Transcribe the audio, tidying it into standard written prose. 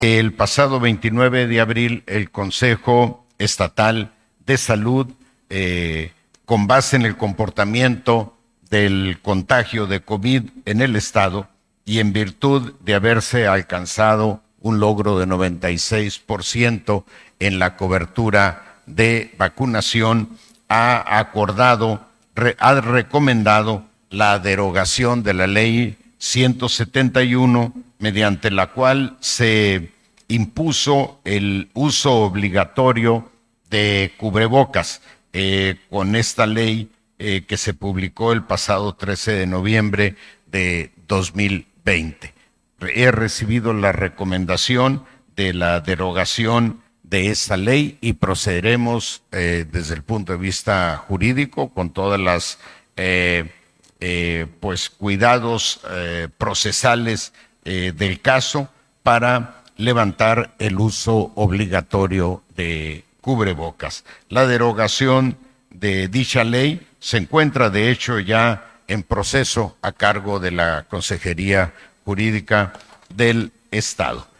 El pasado 29 de abril, el Consejo Estatal de Salud, con base en el comportamiento del contagio de COVID en el Estado y en virtud de haberse alcanzado un logro de 96% en la cobertura de vacunación, ha recomendado la derogación de la Ley 171, mediante la cual se impuso el uso obligatorio de cubrebocas. Con esta ley que se publicó el pasado 13 de noviembre de 2020. He recibido la recomendación de la derogación de esta ley y procederemos desde el punto de vista jurídico con todas las cuidados procesales del caso para levantar el uso obligatorio de cubrebocas. La derogación de dicha ley se encuentra de hecho ya en proceso a cargo de la Consejería Jurídica del Estado.